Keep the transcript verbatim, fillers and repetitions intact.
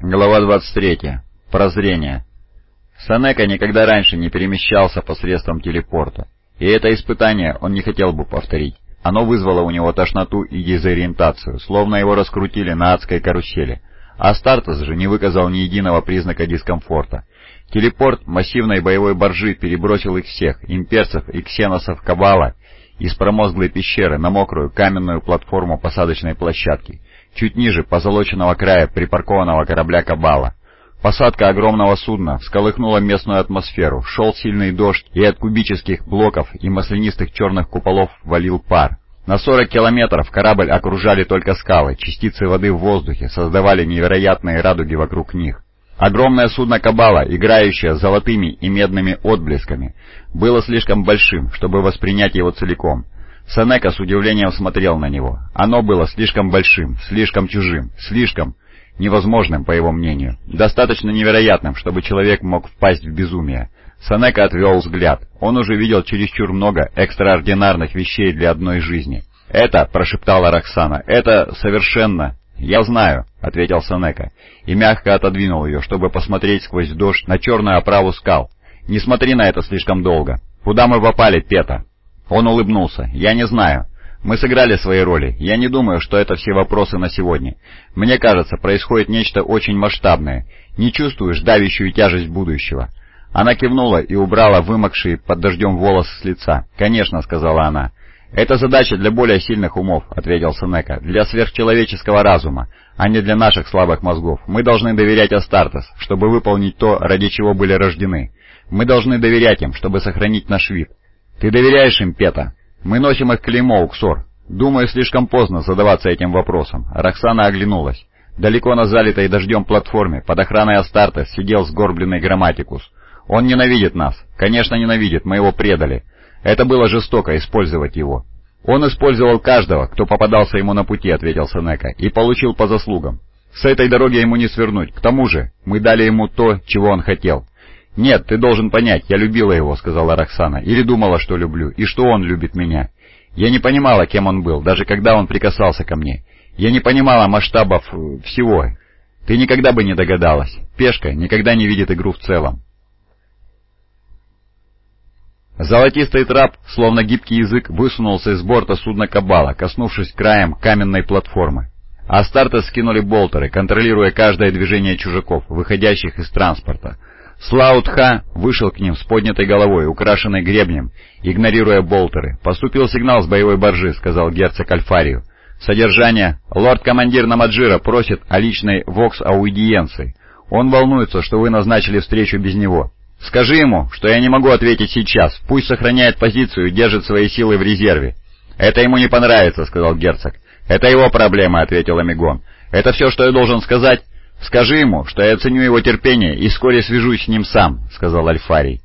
Глава двадцать третья. Прозрение. Сенека никогда раньше не перемещался посредством телепорта, и это испытание он не хотел бы повторить. Оно вызвало у него тошноту и дезориентацию, словно его раскрутили на адской карусели. Астартес же не выказал ни единого признака дискомфорта. Телепорт массивной боевой баржи перебросил их всех, имперцев и ксеносов Кабала, из промозглой пещеры на мокрую каменную платформу посадочной площадки, чуть ниже позолоченного края припаркованного корабля Кабала. Посадка огромного судна всколыхнула местную атмосферу, шел сильный дождь, и от кубических блоков и маслянистых черных куполов валил пар. На сорок километров корабль окружали только скалы, частицы воды в воздухе создавали невероятные радуги вокруг них. Огромное судно Кабала, играющее золотыми и медными отблесками, было слишком большим, чтобы воспринять его целиком. Сенека с удивлением смотрел на него. Оно было слишком большим, слишком чужим, слишком невозможным, по его мнению, достаточно невероятным, чтобы человек мог впасть в безумие. Сенека отвел взгляд. Он уже видел чересчур много экстраординарных вещей для одной жизни. «Это», — прошептала Роксана, — «это совершенно...» «Я знаю», — ответил Сенека, и мягко отодвинул ее, чтобы посмотреть сквозь дождь на черную оправу скал. «Не смотри на это слишком долго. Куда мы попали, Пета?» Он улыбнулся. «Я не знаю. Мы сыграли свои роли. Я не думаю, что это все вопросы на сегодня. Мне кажется, происходит нечто очень масштабное. Не чувствуешь давящую тяжесть будущего?» Она кивнула и убрала вымокшие под дождем волосы с лица. «Конечно», — сказала она. «Это задача для более сильных умов», — ответил Сенека, — «для сверхчеловеческого разума, а не для наших слабых мозгов. Мы должны доверять Астартес, чтобы выполнить то, ради чего были рождены. Мы должны доверять им, чтобы сохранить наш вид». «Ты доверяешь им, Пета?» «Мы носим их клеймо, Уксор. Думаю, слишком поздно задаваться этим вопросом». Роксана оглянулась. Далеко на залитой дождем платформе под охраной Астартес сидел сгорбленный Грамматикус. «Он ненавидит нас. Конечно, ненавидит. Мы его предали. Это было жестоко использовать его». «Он использовал каждого, кто попадался ему на пути», — ответил Сенека, — «и получил по заслугам. С этой дороги ему не свернуть. К тому же мы дали ему то, чего он хотел». «Нет, ты должен понять, я любила его», — сказала Роксана, — «или думала, что люблю, и что он любит меня. Я не понимала, кем он был, даже когда он прикасался ко мне. Я не понимала масштабов всего. Ты никогда бы не догадалась. Пешка никогда не видит игру в целом». Золотистый трап, словно гибкий язык, высунулся из борта судна Кабала, коснувшись краем каменной платформы. Астартес скинули болтеры, контролируя каждое движение чужаков, выходящих из транспорта. Слаут-Ха вышел к ним с поднятой головой, украшенной гребнем, игнорируя болтеры. «Поступил сигнал с боевой баржи», — сказал герцог Альфарию. «Содержание. Лорд-командир Намаджира просит о личной вокс-аудиенции. Он волнуется, что вы назначили встречу без него. Скажи ему, что я не могу ответить сейчас. Пусть сохраняет позицию и держит свои силы в резерве». «Это ему не понравится», — сказал герцог. «Это его проблема», — ответил Амигон. «Это все, что я должен сказать?» «Скажи ему, что я ценю его терпение и вскоре свяжусь с ним сам», — сказал Альфарий.